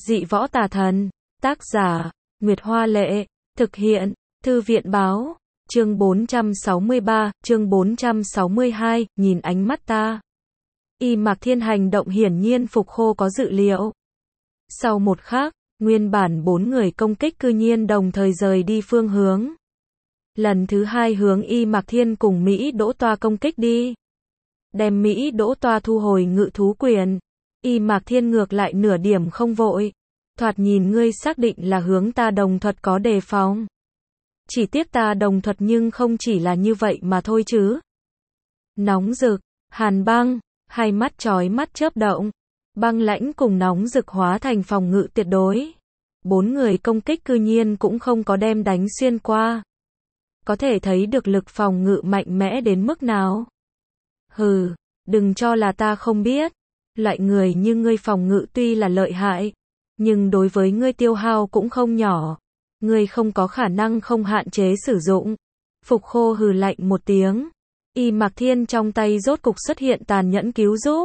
Dị võ tà thần. Tác giả, Nguyệt Hoa Lệ. Thực hiện, Thư viện Báo. Chương 463, chương 462, nhìn ánh mắt ta. Y Mạc Thiên hành động hiển nhiên Phục Khô có dự liệu. Sau một khắc, nguyên bản 4 người công kích cư nhiên đồng thời rời đi phương hướng. Lần thứ 2 hướng Y Mạc Thiên cùng Mỹ Đỗ Toa công kích đi. Đem Mỹ Đỗ Toa thu hồi ngự thú quyền. Y Mạc Thiên ngược lại nửa điểm không vội. Thoạt nhìn ngươi xác định là hướng ta đồng thuật có đề phòng. Chỉ tiếc ta đồng thuật nhưng không chỉ là như vậy mà thôi chứ. Nóng rực, hàn băng, hai mắt chói mắt chớp động. Băng lãnh cùng nóng rực hóa thành phòng ngự tuyệt đối. 4 người công kích cư nhiên cũng không có đem đánh xuyên qua. Có thể thấy được lực phòng ngự mạnh mẽ đến mức nào. Hừ, đừng cho là ta không biết. Loại người như ngươi phòng ngự tuy là lợi hại, nhưng đối với ngươi tiêu hao cũng không nhỏ. Ngươi không có khả năng không hạn chế sử dụng. Phục Khô hừ lạnh một tiếng. Y Mạc Thiên trong tay rốt cục xuất hiện tàn nhẫn cứu giúp.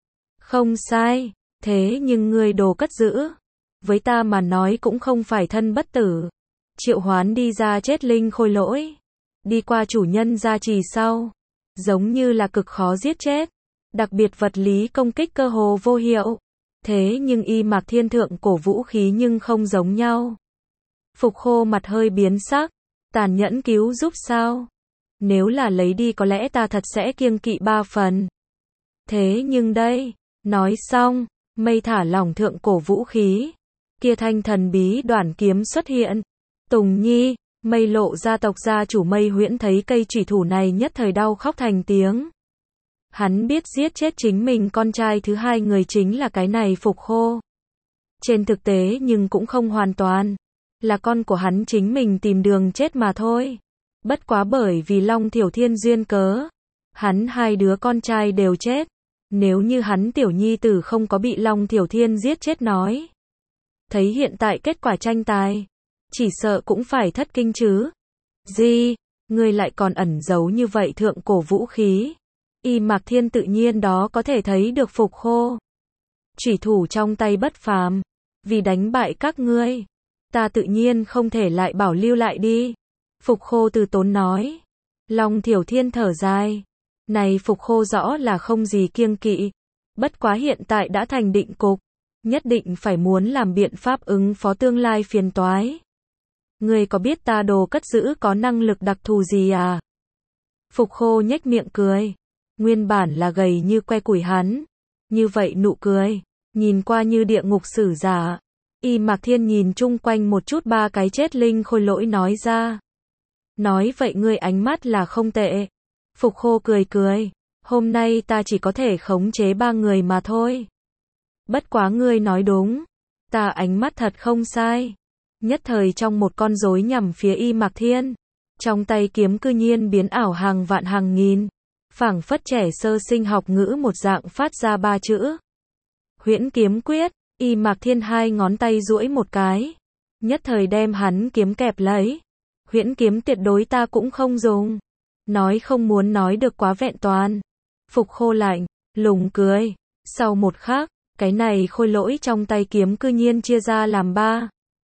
Không sai, thế nhưng ngươi đồ cất giữ. Với ta mà nói cũng không phải thân bất tử. Triệu hoán đi ra chết linh khôi lỗi. Đi qua chủ nhân gia trì sau. Giống như là cực khó giết chết. Đặc biệt vật lý công kích cơ hồ vô hiệu. Thế nhưng Y Mạc Thiên thượng cổ vũ khí nhưng không giống nhau. Phục Khô mặt hơi biến sắc. Tàn nhẫn cứu giúp sao? Nếu là lấy đi có lẽ ta thật sẽ kiêng kỵ 3 phần. Thế nhưng đây, nói xong, mây thả lỏng thượng cổ vũ khí. Kia thanh thần bí đoản kiếm xuất hiện. Tùng Nhi, Mây Lộ gia tộc gia chủ Mây Huyễn thấy cây chủy thủ này nhất thời đau khóc thành tiếng. Hắn biết giết chết chính mình con trai thứ 2 người chính là cái này Phục Khô. Trên thực tế nhưng cũng không hoàn toàn. Là con của hắn chính mình tìm đường chết mà thôi. Bất quá bởi vì Long Thiểu Thiên duyên cớ. Hắn 2 đứa con trai đều chết. Nếu như hắn tiểu nhi tử không có bị Long Thiểu Thiên giết chết nói. Thấy hiện tại kết quả tranh tài. Chỉ sợ cũng phải thất kinh chứ. Gì? Ngươi lại còn ẩn giấu như vậy thượng cổ vũ khí. Y Mạc Thiên tự nhiên đó có thể thấy được Phục Khô. Chủy thủ trong tay bất phàm. Vì đánh bại các ngươi. Ta tự nhiên không thể lại bảo lưu lại đi. Phục Khô từ tốn nói. Long Thiểu Thiên thở dài. Này Phục Khô rõ là không gì kiêng kỵ. Bất quá hiện tại đã thành định cục. Nhất định phải muốn làm biện pháp ứng phó tương lai phiền toái. Ngươi có biết ta đồ cất giữ có năng lực đặc thù gì à? Phục Khô nhếch miệng cười. Nguyên bản là gầy như que củi hắn. Như vậy nụ cười. Nhìn qua như địa ngục sử giả. Y Mạc Thiên nhìn chung quanh một chút 3 cái chết linh khôi lỗi nói ra. Nói vậy ngươi ánh mắt là không tệ. Phục Khô cười cười. Hôm nay ta chỉ có thể khống chế 3 người mà thôi. Bất quá ngươi nói đúng. Ta ánh mắt thật không sai. Nhất thời trong một con rối nhằm phía Y Mạc Thiên. Trong tay kiếm cư nhiên biến ảo hàng vạn hàng nghìn. Phảng phất trẻ sơ sinh học ngữ một dạng phát ra 3 chữ. Huyễn kiếm quyết. Y Mạc Thiên 2 ngón tay duỗi một cái. Nhất thời đem hắn kiếm kẹp lấy. Huyễn kiếm tuyệt đối ta cũng không dùng. Nói không muốn nói được quá vẹn toàn. Phục Khô lạnh, lùng cười. Sau một khắc, cái này khôi lỗi trong tay kiếm cư nhiên chia ra làm 3.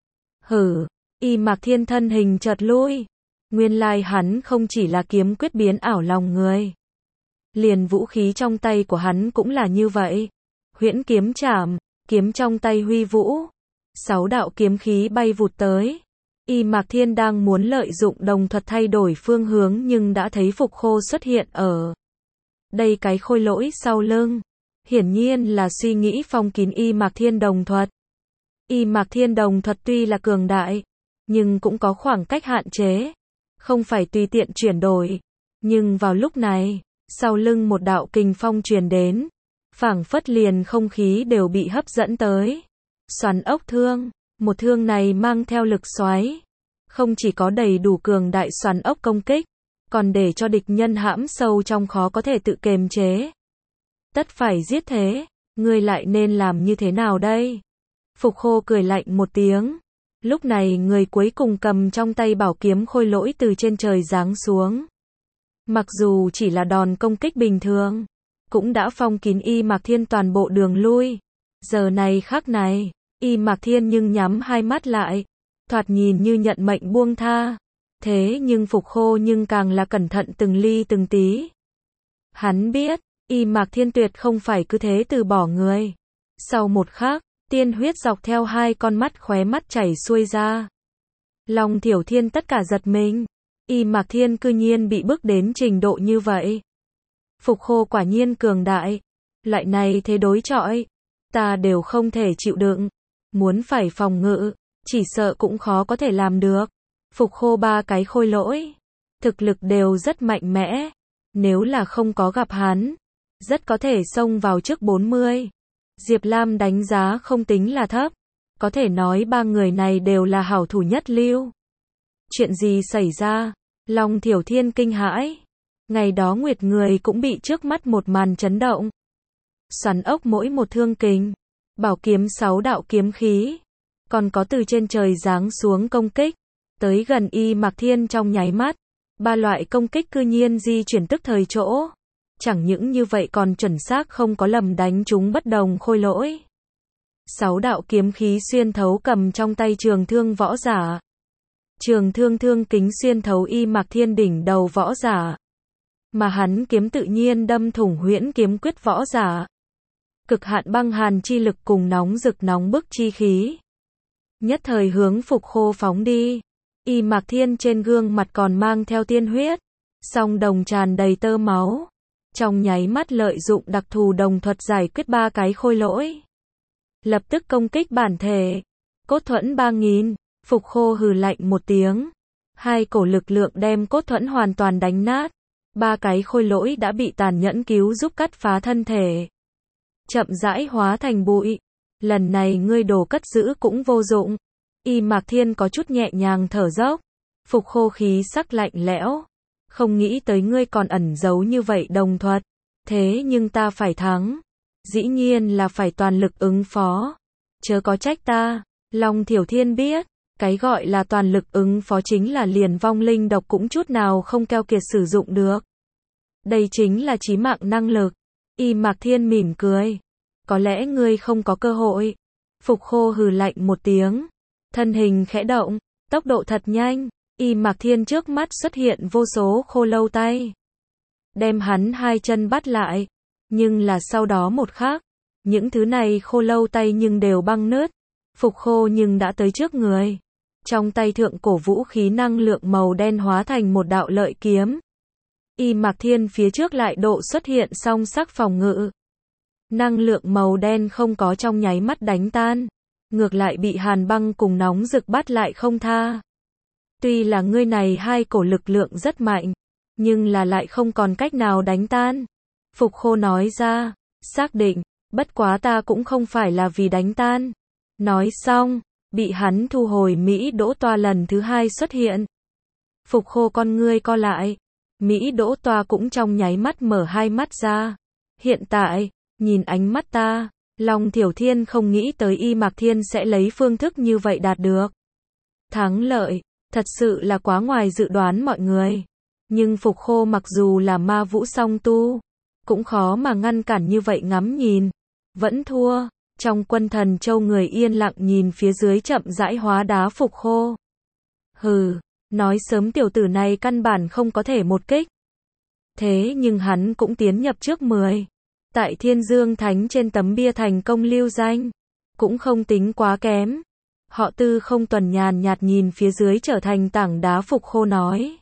Hử, Y Mạc Thiên thân hình chợt lui. Nguyên lai hắn không chỉ là kiếm quyết biến ảo lòng người. Liền vũ khí trong tay của hắn cũng là như vậy. Huyễn kiếm chảm, kiếm trong tay huy vũ. 6 đạo kiếm khí bay vụt tới. Y Mạc Thiên đang muốn lợi dụng đồng thuật thay đổi phương hướng nhưng đã thấy Phục Khô xuất hiện ở đây cái khôi lỗi sau lưng. Hiển nhiên là suy nghĩ phong kín Y Mạc Thiên đồng thuật. Y Mạc Thiên đồng thuật tuy là cường đại, nhưng cũng có khoảng cách hạn chế. Không phải tùy tiện chuyển đổi. Nhưng vào lúc này, sau lưng một đạo kình phong truyền đến. Phảng phất liền không khí đều bị hấp dẫn tới. Xoắn ốc thương. Một thương này mang theo lực xoáy. Không chỉ có đầy đủ cường đại xoắn ốc công kích, còn để cho địch nhân hãm sâu trong khó có thể tự kiềm chế. Tất phải giết thế, ngươi lại nên làm như thế nào đây? Phục Khô cười lạnh một tiếng. Lúc này người cuối cùng cầm trong tay bảo kiếm khôi lỗi từ trên trời giáng xuống. Mặc dù chỉ là đòn công kích bình thường, cũng đã phong kín Y Mạc Thiên toàn bộ đường lui. Giờ này khắc này, Y Mạc Thiên nhưng nhắm hai mắt lại, thoạt nhìn như nhận mệnh buông tha. Thế nhưng Phục Khô nhưng càng là cẩn thận từng ly từng tí. Hắn biết, Y Mạc Thiên tuyệt không phải cứ thế từ bỏ người. Sau một khắc, tiên huyết dọc theo hai con mắt khóe mắt chảy xuôi ra. Long Thiểu Thiên tất cả giật mình. Y Mạc Thiên cư nhiên bị bức đến trình độ như vậy. Phục Khô quả nhiên cường đại. Loại này thế đối chọi, ta đều không thể chịu đựng. Muốn phải phòng ngự, chỉ sợ cũng khó có thể làm được. Phục Khô ba cái khôi lỗi, thực lực đều rất mạnh mẽ. Nếu là không có gặp hắn, rất có thể xông vào trước 40. Diệp Lam đánh giá không tính là thấp. Có thể nói ba người này đều là hảo thủ nhất lưu. Chuyện gì xảy ra? Long Thiểu Thiên kinh hãi. Ngày đó Nguyệt người cũng bị trước mắt một màn chấn động. Xoắn ốc mỗi một thương kình, bảo kiếm 6 đạo kiếm khí, còn có từ trên trời giáng xuống công kích, tới gần Y Mạc Thiên trong nháy mắt. Ba loại công kích cư nhiên di chuyển tức thời chỗ. Chẳng những như vậy còn chuẩn xác không có lầm đánh trúng bất đồng khôi lỗi. 6 đạo kiếm khí xuyên thấu cầm trong tay trường thương võ giả. Trường thương thương kính xuyên thấu Y Mạc Thiên đỉnh đầu võ giả. Mà hắn kiếm tự nhiên đâm thủng huyễn kiếm quyết võ giả. Cực hạn băng hàn chi lực cùng nóng rực nóng bức chi khí. Nhất thời hướng Phục Khô phóng đi. Y Mạc Thiên trên gương mặt còn mang theo tiên huyết. Song đồng tràn đầy tơ máu. Trong nháy mắt lợi dụng đặc thù đồng thuật giải quyết ba cái khôi lỗi. Lập tức công kích bản thể. Cốt thuẫn 3000. Phục Khô hừ lạnh một tiếng. Hai cổ lực lượng đem cốt thuẫn hoàn toàn đánh nát. Ba cái khôi lỗi đã bị tàn nhẫn cứu giúp cắt phá thân thể. Chậm rãi hóa thành bụi. Lần này ngươi đồ cất giữ cũng vô dụng. Y Mạc Thiên có chút nhẹ nhàng thở dốc. Phục Khô khí sắc lạnh lẽo. Không nghĩ tới ngươi còn ẩn giấu như vậy đồng thuật. Thế nhưng ta phải thắng. Dĩ nhiên là phải toàn lực ứng phó. Chớ có trách ta. Long Thiểu Thiên biết. Cái gọi là toàn lực ứng phó chính là liền vong linh độc cũng chút nào không keo kiệt sử dụng được. Đây chính là chí mạng năng lực. Y Mạc Thiên mỉm cười. Có lẽ ngươi không có cơ hội. Phục Khô hừ lạnh một tiếng. Thân hình khẽ động, tốc độ thật nhanh. Y Mạc Thiên trước mắt xuất hiện vô số khô lâu tay. Đem hắn hai chân bắt lại. Nhưng là sau đó một khắc, những thứ này khô lâu tay nhưng đều băng nứt. Phục Khô nhưng đã tới trước người. Trong tay thượng cổ vũ khí năng lượng màu đen hóa thành một đạo lợi kiếm. Y Mạc Thiên phía trước lại độ xuất hiện song sắc phòng ngự. Năng lượng màu đen không có trong nháy mắt đánh tan. Ngược lại bị hàn băng cùng nóng rực bắt lại không tha. Tuy là ngươi này hai cổ lực lượng rất mạnh, nhưng là lại không còn cách nào đánh tan. Phục Khô nói ra, xác định, bất quá ta cũng không phải là vì đánh tan. Nói xong, bị hắn thu hồi Mỹ Đỗ Toa lần thứ hai xuất hiện. Phục Khô con ngươi co lại, Mỹ Đỗ Toa cũng trong nháy mắt mở hai mắt ra. Hiện tại, nhìn ánh mắt ta, Long Thiểu Thiên không nghĩ tới Y Mạc Thiên sẽ lấy phương thức như vậy đạt được thắng lợi, thật sự là quá ngoài dự đoán mọi người. Nhưng Phục Khô mặc dù là ma vũ song tu, cũng khó mà ngăn cản như vậy ngắm nhìn. Vẫn thua. Trong Quân Thần Châu người yên lặng nhìn phía dưới chậm rãi hóa đá Phục Khô. Hừ, nói sớm tiểu tử này căn bản không có thể một kích. Thế nhưng hắn cũng tiến nhập trước 10. Tại Thiên Dương Thánh trên tấm bia thành công lưu danh. Cũng không tính quá kém. Họ Tư không tuần nhàn nhạt nhìn phía dưới trở thành tảng đá Phục Khô nói.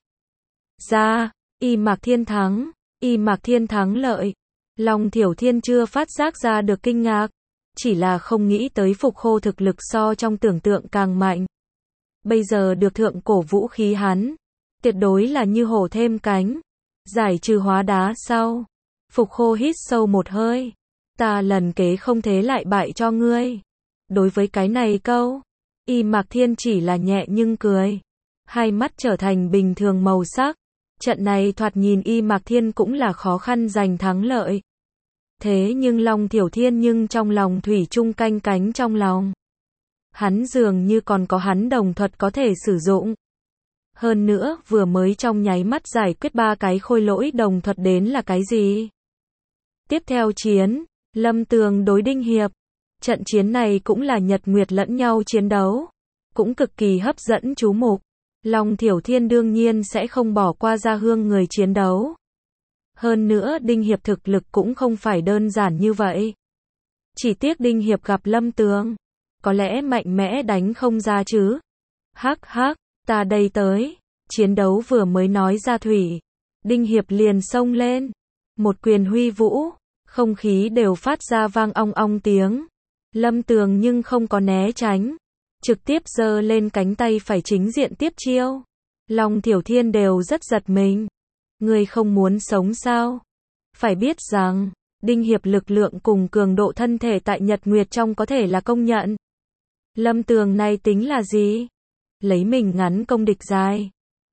Ra, Y Mạc Thiên thắng. Y Mạc Thiên thắng lợi. Long Thiểu Thiên chưa phát giác ra được kinh ngạc. Chỉ là không nghĩ tới Phục Khô thực lực so trong tưởng tượng càng mạnh. Bây giờ được thượng cổ vũ khí hắn. Tuyệt đối là như hổ thêm cánh. Giải trừ hóa đá sau. Phục Khô hít sâu một hơi. Ta lần kế không thế lại bại cho ngươi. Đối với cái này câu, Y Mạc Thiên chỉ là nhẹ nhưng cười. Hai mắt trở thành bình thường màu sắc. Trận này thoạt nhìn Y Mạc Thiên cũng là khó khăn giành thắng lợi. Thế nhưng Long Thiểu Thiên nhưng trong lòng thủy chung canh cánh trong lòng. Hắn dường như còn có hắn đồng thuật có thể sử dụng. Hơn nữa, vừa mới trong nháy mắt giải quyết ba cái khôi lỗi đồng thuật đến là cái gì? Tiếp theo chiến, Lâm Tường đối Đinh Hiệp. Trận chiến này cũng là Nhật Nguyệt lẫn nhau chiến đấu, cũng cực kỳ hấp dẫn chú mục. Long Thiểu Thiên đương nhiên sẽ không bỏ qua Gia Hương người chiến đấu. Hơn nữa Đinh Hiệp thực lực cũng không phải đơn giản như vậy. Chỉ tiếc Đinh Hiệp gặp Lâm Tường, có lẽ mạnh mẽ đánh không ra chứ. Hắc hắc, ta đây tới. Chiến đấu vừa mới nói ra thủy, Đinh Hiệp liền xông lên, một quyền huy vũ, không khí đều phát ra vang ong ong tiếng. Lâm Tường nhưng không có né tránh, trực tiếp giơ lên cánh tay phải chính diện tiếp chiêu. Long Thiểu Thiên đều rất giật mình. Ngươi không muốn sống sao? Phải biết rằng, Đinh Hiệp lực lượng cùng cường độ thân thể tại Nhật Nguyệt trong có thể là công nhận. Lâm Tường này tính là gì? Lấy mình ngắn công địch dài.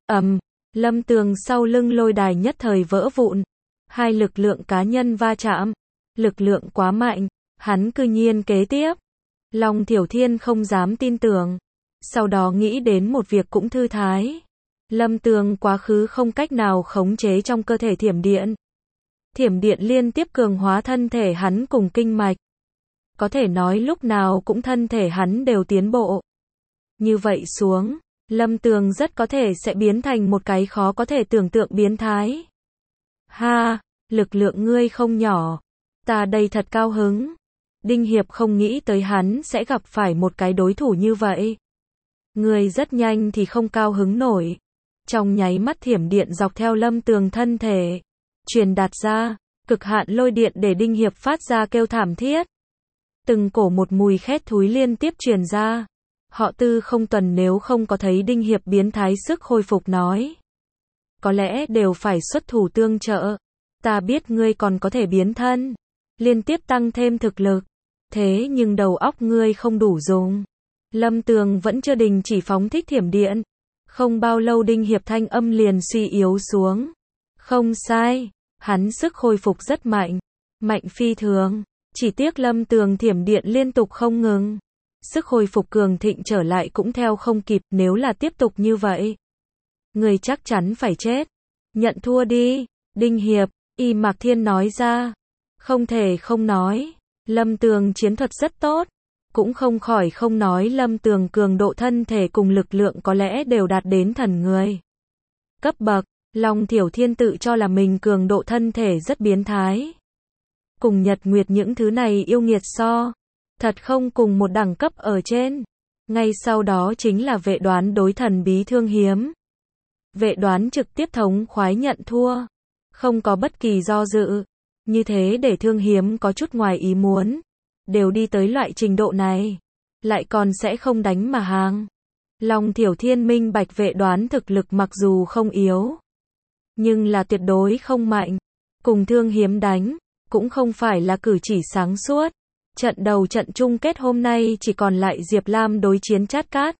Lâm Tường sau lưng lôi đài nhất thời vỡ vụn. Hai lực lượng cá nhân va chạm. Lực lượng quá mạnh, hắn cư nhiên kế tiếp. Long Thiểu Thiên không dám tin tưởng. Sau đó nghĩ đến một việc cũng thư thái. Lâm Tường quá khứ không cách nào khống chế trong cơ thể thiểm điện. Thiểm điện liên tiếp cường hóa thân thể hắn cùng kinh mạch. Có thể nói lúc nào cũng thân thể hắn đều tiến bộ. Như vậy xuống, Lâm Tường rất có thể sẽ biến thành một cái khó có thể tưởng tượng biến thái. Ha, lực lượng ngươi không nhỏ. Ta đây thật cao hứng. Đinh Hiệp không nghĩ tới hắn sẽ gặp phải một cái đối thủ như vậy. Ngươi rất nhanh thì không cao hứng nổi. Trong nháy mắt thiểm điện dọc theo Lâm Tường thân thể truyền đạt ra, cực hạn lôi điện để Đinh Hiệp phát ra kêu thảm thiết. Từng cổ một mùi khét thúi liên tiếp truyền ra. Họ Tư không tuần nếu không có thấy Đinh Hiệp biến thái sức hồi phục nói. Có lẽ đều phải xuất thủ tương trợ. Ta biết ngươi còn có thể biến thân. Liên tiếp tăng thêm thực lực. Thế nhưng đầu óc ngươi không đủ dùng. Lâm Tường vẫn chưa đình chỉ phóng thích thiểm điện. Không bao lâu Đinh Hiệp thanh âm liền suy yếu xuống. Không sai. Hắn sức hồi phục rất mạnh. Mạnh phi thường. Chỉ tiếc Lâm Tường thiểm điện liên tục không ngừng. Sức hồi phục cường thịnh trở lại cũng theo không kịp nếu là tiếp tục như vậy. Người chắc chắn phải chết. Nhận thua đi. Đinh Hiệp, Y Mạc Thiên nói ra. Không thể không nói. Lâm Tường chiến thuật rất tốt. Cũng không khỏi không nói Lâm Tường cường độ thân thể cùng lực lượng có lẽ đều đạt đến thần người. Cấp bậc, Long Thiểu Thiên tự cho là mình cường độ thân thể rất biến thái. Cùng Nhật Nguyệt những thứ này yêu nghiệt so. Thật không cùng một đẳng cấp ở trên. Ngay sau đó chính là Vệ Đoán đối thần bí Thương Hiếm. Vệ Đoán trực tiếp thống khoái nhận thua. Không có bất kỳ do dự. Như thế để Thương Hiếm có chút ngoài ý muốn. Đều đi tới loại trình độ này. Lại còn sẽ không đánh mà hàng. Long Thiểu Thiên minh bạch Vệ Đoán thực lực mặc dù không yếu. Nhưng là tuyệt đối không mạnh. Cùng Thương Hiếm đánh. Cũng không phải là cử chỉ sáng suốt. Trận đầu trận chung kết hôm nay chỉ còn lại Diệp Lam đối chiến Trát Cát.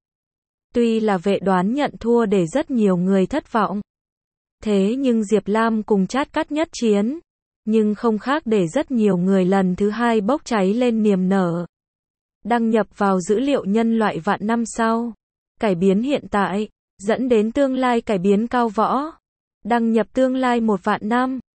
Tuy là Vệ Đoán nhận thua để rất nhiều người thất vọng. Thế nhưng Diệp Lam cùng Trát Cát nhất chiến. Nhưng không khác để rất nhiều người lần thứ hai bốc cháy lên niềm nở. Đăng nhập vào dữ liệu nhân loại vạn năm sau. Cải biến hiện tại, dẫn đến tương lai cải biến cao võ. Đăng nhập tương lai 1 vạn năm.